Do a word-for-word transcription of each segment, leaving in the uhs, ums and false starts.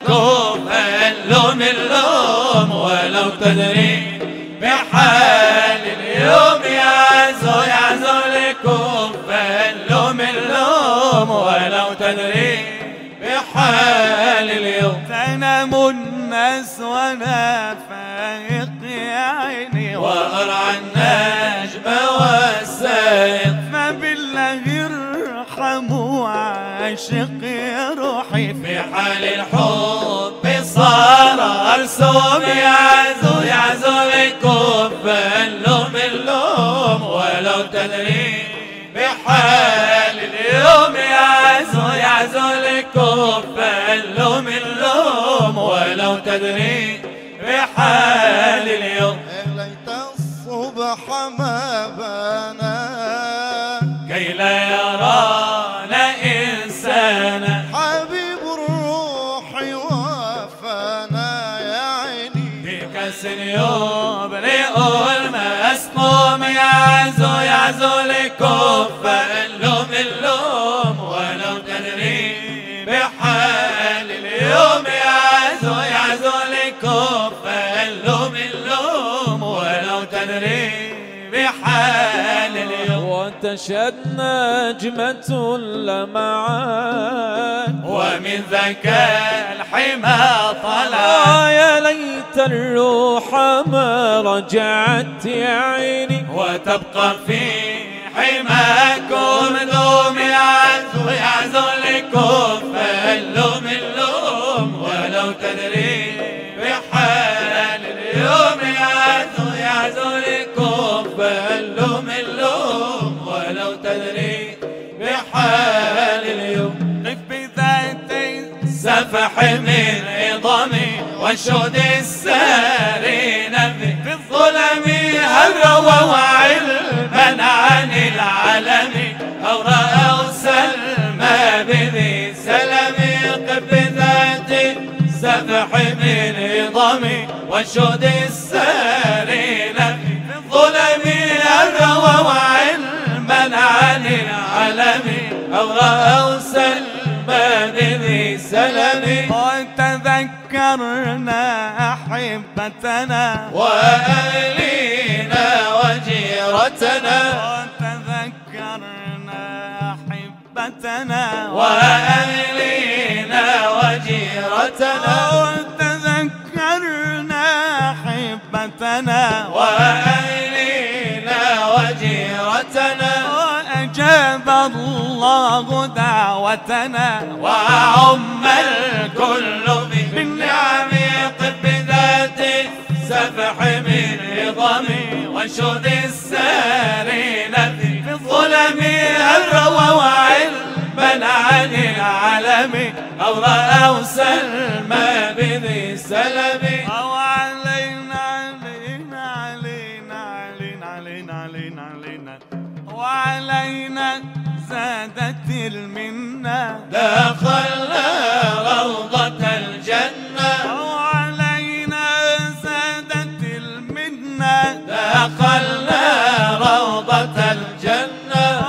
كوفا اللوم اللوم ولو تدري بحال اليوم يعزو يعزو لكوفا اللوم اللوم ولو تدري بحال اليوم. تنام الناس وانا فايق يا عيني وأرعى النجم والسائق، فبالله ارحموا عاشق يا روحي في حال الحب صار أرسوم يعزو يعزو لكوفا اللوم اللوم ولو تدري بحال اليوم يعزو يعزو لكوفا اللوم اللوم ولو تدري بحال اليوم. ليت الصبح ما بنا كي لا يرانا إنسانا، حبيب الروح وفانا يا عيني بكأس يبرئ المسموم يعزو يعزو لكوفا اللوم اللوم ولو تدري بحال اليوم يعزو يعزو لكوفا اللوم اللوم ولو تدري بحال اليوم. وتشهدنا نجمة لمعان ومن ذاك الحمى طلع، يا ليت الروح ما رجعت يا عيني وتبقى في حماكم دوم يعزو يعزو لكوفا اللوم اللوم ولو تدري بحال اليوم يعزو يعزو لكوفا اللوم اللوم ولو تدري بحال اليوم. قف بذاتي سفح من عظامي وانشد السارين في الظلم هل رووا علما عن العالم أو رأوا سلمى بذي سلم. قف بذاتي سفح من عظامي وانشد السارين في الظلم هل رووا علما عن العالم أو رأوا سلمى بذي سلم. وتذكرنا أحبتنا وأهلينا وجيرتنا، وتذكرنا أحبتنا وأهلينا وجيرتنا، وتذكرنا أحبتنا وأهلينا وجيرتنا، وأجاب الله دعوتنا وعم الكل بالنعم. قف بذات سفح من عظامي وانشد السارين في الظلم هل رووا علما عن العالم أو رأوا سلمى بذي سلم. أو علينا علينا علينا علينا علينا علينا علينا وعلينا زادت المنة دخلنا روضة الجنة، أو علينا زادت المنة دخلنا روضة الجنة،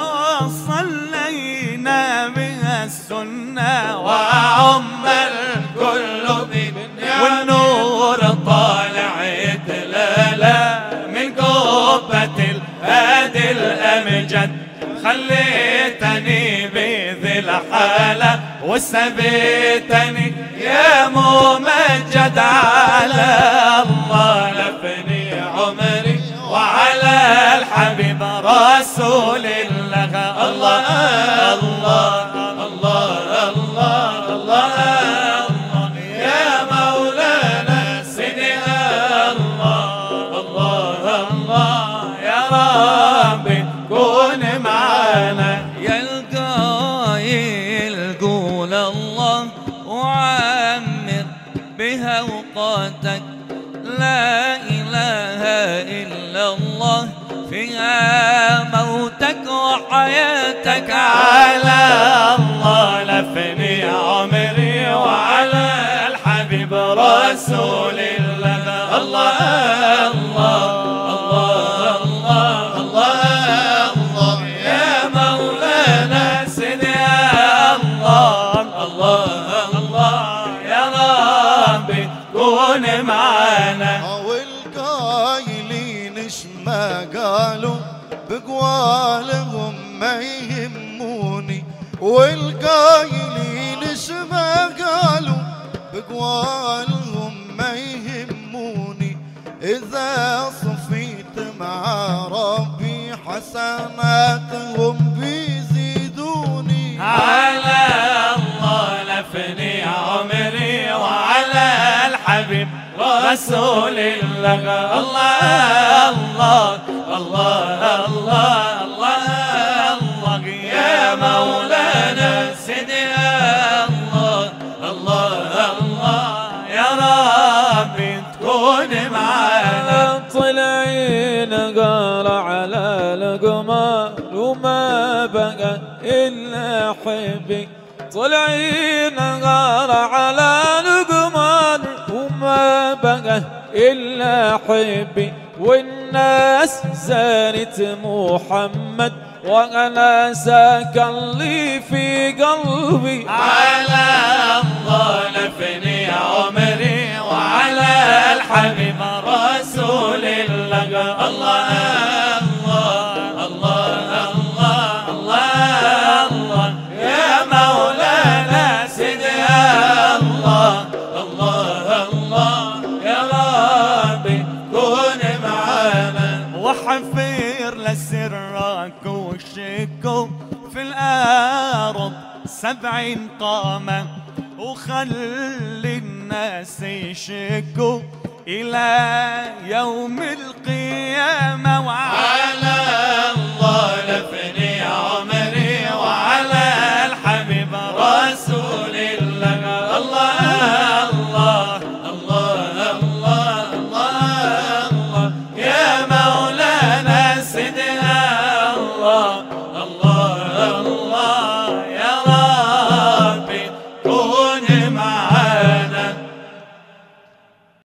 وصلينا بها السنة وعم الكل بالنعم. والنور طالع يتلالى من قبة الهادي الأمجد، خليتني بذي الحالة وسبيتني يا ممجد. على الله لفني عمري وعلى الحبيب رسول الله. الله الله الله الله الله يا مولانا سيدي الله الله الله يا ربي كون معانا. يلقى يلقون الله وعمر بها اوقاتك لا إله إلا الله فيها موتك وحياتك. على الله لفني عمري وعلى الحبيب رسول الله. الله الله الله الله الله الله يا مولانا سيدي الله الله الله يا رب ربي تكون معانا. والقايلين اش ما قالوا بقوالهم ما يهموني، والقايلين اش ما قالوا بقوالهم ما يهموني، إذا صفيت مع ربي حسناتهم بيزيدوني. على الله لفني عمري وعلى الحبيب رسول الله. الله الله الله الله الله الله يا مولانا سيدي الله الله الله يا ربي تكون معانا. طلعين قال على القمر وما بقى إلا حبي، طلعين قال على القمر وما بقى إلا حبي، والناس زارت محمد وأنا سكن لي في قلبي. على الله لفني عمري وعلى الحبيب رسول الله. الله الله الله الله الله الله يا مولانا سيدي الله الله الله يا ربي كون معانا. وحفر لسرك وشكو في الأرض سبعين قامة، وخلي الناس يشكوا إلى يوم القيامة. وعلى